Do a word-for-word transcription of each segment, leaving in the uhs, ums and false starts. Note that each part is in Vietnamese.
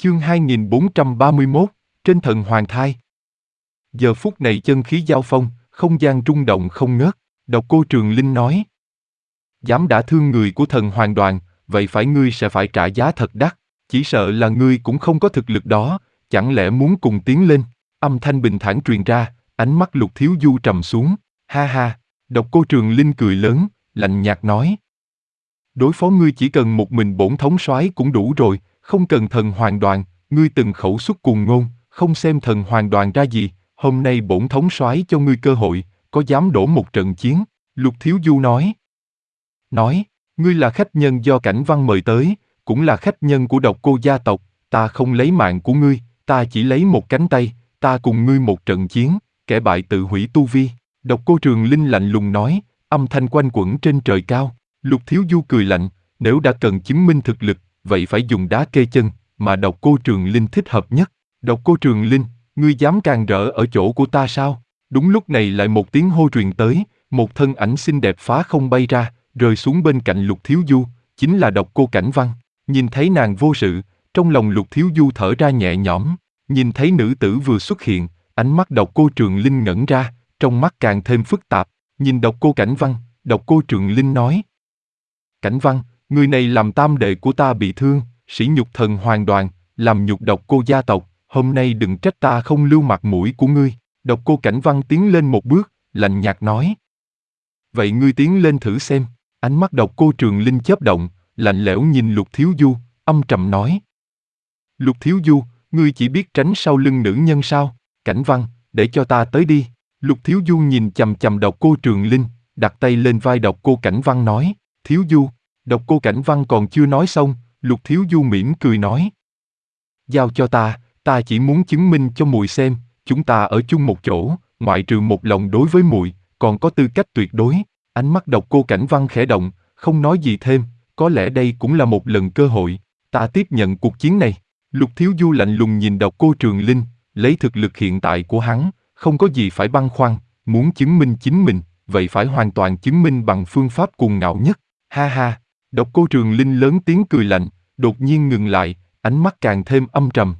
Chương hai nghìn bốn trăm ba mươi mốt, trên thần hoàng thai. Giờ phút này chân khí giao phong, không gian rung động không ngớt. Độc Cô Trường Linh nói: dám đả thương người của thần hoàng đoàn, vậy phải ngươi sẽ phải trả giá thật đắt. Chỉ sợ là ngươi cũng không có thực lực đó, chẳng lẽ muốn cùng tiến lên? Âm thanh bình thản truyền ra, ánh mắt Lục Thiếu Du trầm xuống. Ha ha. Độc Cô Trường Linh cười lớn, lạnh nhạt nói: đối phó ngươi chỉ cần một mình bổn thống soái cũng đủ rồi, không cần thần hoàng đoàn. Ngươi từng khẩu xuất cuồng ngôn, không xem thần hoàng đoàn ra gì. Hôm nay bổn thống soái cho ngươi cơ hội, có dám đổ một trận chiến? Lục Thiếu Du nói. Nói, ngươi là khách nhân do Cảnh Văn mời tới, cũng là khách nhân của Độc Cô gia tộc. Ta không lấy mạng của ngươi, ta chỉ lấy một cánh tay. Ta cùng ngươi một trận chiến, kẻ bại tự hủy tu vi. Độc Cô Trường Linh lạnh lùng nói, âm thanh quanh quẩn trên trời cao. Lục Thiếu Du cười lạnh, nếu đã cần chứng minh thực lực, vậy phải dùng đá kê chân, mà Độc Cô Trường Linh thích hợp nhất. Độc Cô Trường Linh, ngươi dám càn rỡ ở chỗ của ta sao? Đúng lúc này lại một tiếng hô truyền tới, một thân ảnh xinh đẹp phá không bay ra, rơi xuống bên cạnh Lục Thiếu Du, chính là Độc Cô Cảnh Văn. Nhìn thấy nàng vô sự, trong lòng Lục Thiếu Du thở ra nhẹ nhõm. Nhìn thấy nữ tử vừa xuất hiện, ánh mắt Độc Cô Trường Linh ngẩn ra, trong mắt càng thêm phức tạp. Nhìn Độc Cô Cảnh Văn, Độc Cô Trường Linh nói: Cảnh Văn, người này làm tam đệ của ta bị thương, sỉ nhục thần hoàng đoàn, làm nhục Độc Cô gia tộc, hôm nay đừng trách ta không lưu mặt mũi của ngươi. Độc Cô Cảnh Văn tiến lên một bước, lạnh nhạt nói: vậy ngươi tiến lên thử xem. Ánh mắt Độc Cô Trường Linh chớp động, lạnh lẽo nhìn Lục Thiếu Du, âm trầm nói: Lục Thiếu Du, ngươi chỉ biết tránh sau lưng nữ nhân sao? Cảnh Văn, để cho ta tới đi. Lục Thiếu Du nhìn chằm chằm Độc Cô Trường Linh, đặt tay lên vai Độc Cô Cảnh Văn nói: Thiếu Du. Độc Cô Cảnh Văn còn chưa nói xong, Lục Thiếu Du mỉm cười nói: giao cho ta, ta chỉ muốn chứng minh cho muội xem, chúng ta ở chung một chỗ, ngoại trừ một lòng đối với muội, còn có tư cách tuyệt đối. Ánh mắt Độc Cô Cảnh Văn khẽ động, không nói gì thêm, có lẽ đây cũng là một lần cơ hội, ta tiếp nhận cuộc chiến này. Lục Thiếu Du lạnh lùng nhìn Độc Cô Trường Linh, lấy thực lực hiện tại của hắn, không có gì phải băn khoăn, muốn chứng minh chính mình, vậy phải hoàn toàn chứng minh bằng phương pháp cuồng ngạo nhất. Ha ha. Độc Cô Trường Linh lớn tiếng cười lạnh, đột nhiên ngừng lại, ánh mắt càng thêm âm trầm.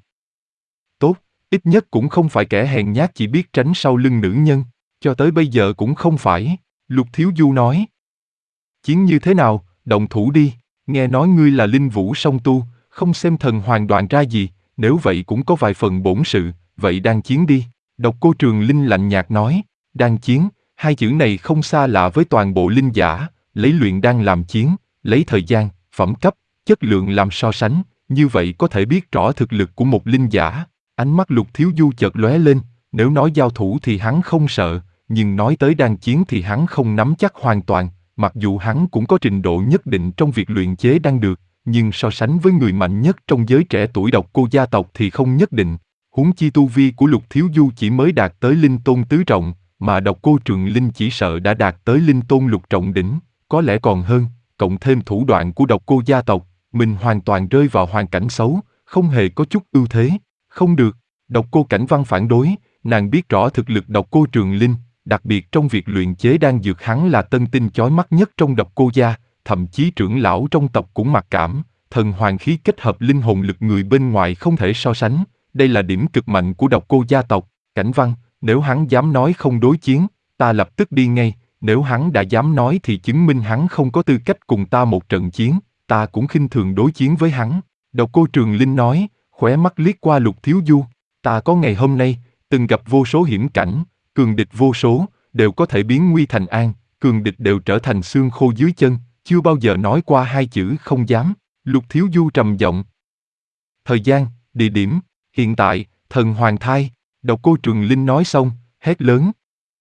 Tốt, ít nhất cũng không phải kẻ hèn nhát chỉ biết tránh sau lưng nữ nhân, cho tới bây giờ cũng không phải. Lục Thiếu Du nói: chiến như thế nào, động thủ đi, nghe nói ngươi là linh vũ song tu, không xem thần hoàng đoàn ra gì, nếu vậy cũng có vài phần bổn sự, vậy đang chiến đi. Độc Cô Trường Linh lạnh nhạt nói, đang chiến, hai chữ này không xa lạ với toàn bộ linh giả, lấy luyện đan làm chiến, lấy thời gian, phẩm cấp, chất lượng làm so sánh, như vậy có thể biết rõ thực lực của một linh giả. Ánh mắt Lục Thiếu Du chợt lóe lên, nếu nói giao thủ thì hắn không sợ, nhưng nói tới đan chiến thì hắn không nắm chắc hoàn toàn, mặc dù hắn cũng có trình độ nhất định trong việc luyện chế đan được, nhưng so sánh với người mạnh nhất trong giới trẻ tuổi Độc Cô gia tộc thì không nhất định. Huống chi tu vi của Lục Thiếu Du chỉ mới đạt tới linh tôn tứ trọng, mà Độc Cô Trường Linh chỉ sợ đã đạt tới linh tôn lục trọng đỉnh, có lẽ còn hơn, cộng thêm thủ đoạn của Độc Cô gia tộc, mình hoàn toàn rơi vào hoàn cảnh xấu, không hề có chút ưu thế. Không được, Độc Cô Cảnh Văn phản đối, nàng biết rõ thực lực Độc Cô Trường Linh, đặc biệt trong việc luyện chế đan dược hắn là tân tinh chói mắt nhất trong Độc Cô gia, thậm chí trưởng lão trong tộc cũng mặc cảm, thần hoàng khí kết hợp linh hồn lực người bên ngoài không thể so sánh, đây là điểm cực mạnh của Độc Cô gia tộc. Cảnh Văn, nếu hắn dám nói không đối chiến, ta lập tức đi ngay, nếu hắn đã dám nói thì chứng minh hắn không có tư cách cùng ta một trận chiến, ta cũng khinh thường đối chiến với hắn. Độc Cô Trường Linh nói, khóe mắt liếc qua Lục Thiếu Du, ta có ngày hôm nay, từng gặp vô số hiểm cảnh, cường địch vô số, đều có thể biến nguy thành an, cường địch đều trở thành xương khô dưới chân, chưa bao giờ nói qua hai chữ không dám. Lục Thiếu Du trầm giọng. Thời gian, địa điểm, hiện tại, thần hoàng thai. Độc Cô Trường Linh nói xong, hét lớn.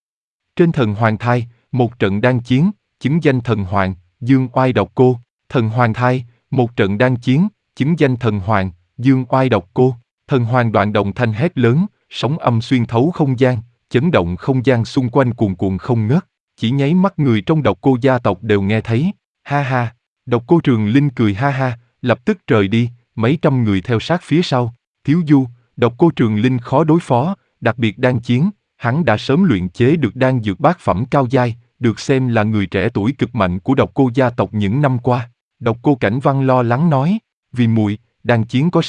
Trên thần hoàng thai, một trận đan chiến, chứng danh thần hoàng, dương oai Độc Cô. Thần hoàng thai, một trận đan chiến, chứng danh thần hoàng, dương oai Độc Cô. Thần hoàng đoạn động thanh hét lớn, sóng âm xuyên thấu không gian, chấn động không gian xung quanh cuồn cuộn không ngớt. Chỉ nháy mắt người trong Độc Cô gia tộc đều nghe thấy. Ha ha. Độc Cô Trường Linh cười ha ha, lập tức rời đi, mấy trăm người theo sát phía sau. Thiếu Du, Độc Cô Trường Linh khó đối phó, đặc biệt đan chiến, hắn đã sớm luyện chế được đan dược bát phẩm cao giai, được xem là người trẻ tuổi cực mạnh của Độc Cô gia tộc những năm qua. Độc Cô Cảnh Văn lo lắng nói, vì muội, đan chiến có sao,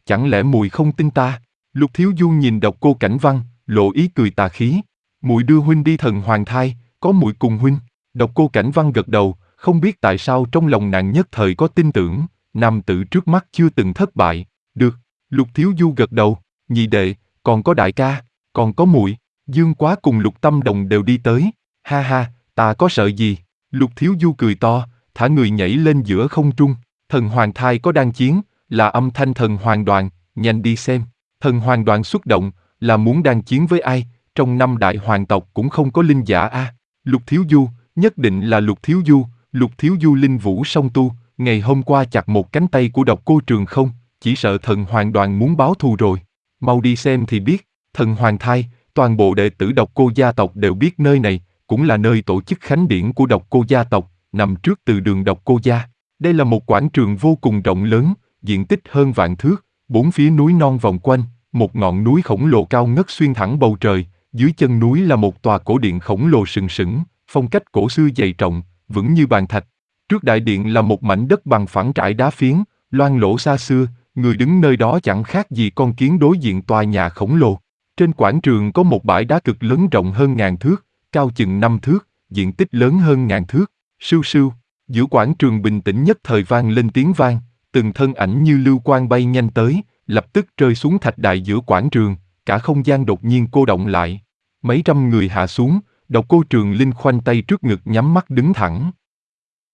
chẳng lẽ muội không tin ta? Lục Thiếu Du nhìn Độc Cô Cảnh Văn, lộ ý cười tà khí. Muội đưa huynh đi thần hoàng thai, có muội cùng huynh. Độc Cô Cảnh Văn gật đầu, không biết tại sao trong lòng nàng nhất thời có tin tưởng, nam tử trước mắt chưa từng thất bại. Được, Lục Thiếu Du gật đầu, nhị đệ, còn có đại ca, còn có muội. Dương Quá cùng Lục Tâm Đồng đều đi tới. Ha ha, ta có sợ gì? Lục Thiếu Du cười to, thả người nhảy lên giữa không trung. Thần hoàng thai có đang chiến, là âm thanh thần hoàng đoàn, nhanh đi xem. Thần hoàng đoàn xuất động, là muốn đang chiến với ai? Trong năm đại hoàng tộc cũng không có linh giả a. À. Lục Thiếu Du, nhất định là Lục Thiếu Du. Lục Thiếu Du linh vũ song tu, ngày hôm qua chặt một cánh tay của Độc Cô Trường không, chỉ sợ thần hoàng đoàn muốn báo thù rồi. Mau đi xem thì biết. Thần hoàng thai, toàn bộ đệ tử Độc Cô gia tộc đều biết nơi này, cũng là nơi tổ chức khánh điển của Độc Cô gia tộc, nằm trước từ đường Độc Cô gia. Đây là một quảng trường vô cùng rộng lớn, diện tích hơn vạn thước, bốn phía núi non vòng quanh, một ngọn núi khổng lồ cao ngất xuyên thẳng bầu trời, dưới chân núi là một tòa cổ điện khổng lồ sừng sững, phong cách cổ xưa dày trọng, vững như bàn thạch. Trước đại điện là một mảnh đất bằng phẳng trải đá phiến, loang lổ xa xưa, người đứng nơi đó chẳng khác gì con kiến đối diện tòa nhà khổng lồ. Trên quảng trường có một bãi đá cực lớn rộng hơn ngàn thước, cao chừng năm thước, diện tích lớn hơn ngàn thước. Sưu sưu, giữa quảng trường bình tĩnh nhất thời vang lên tiếng vang, từng thân ảnh như lưu quang bay nhanh tới, lập tức rơi xuống thạch đài giữa quảng trường, cả không gian đột nhiên cô động lại. Mấy trăm người hạ xuống, Độc Cô Trường Linh khoanh tay trước ngực nhắm mắt đứng thẳng.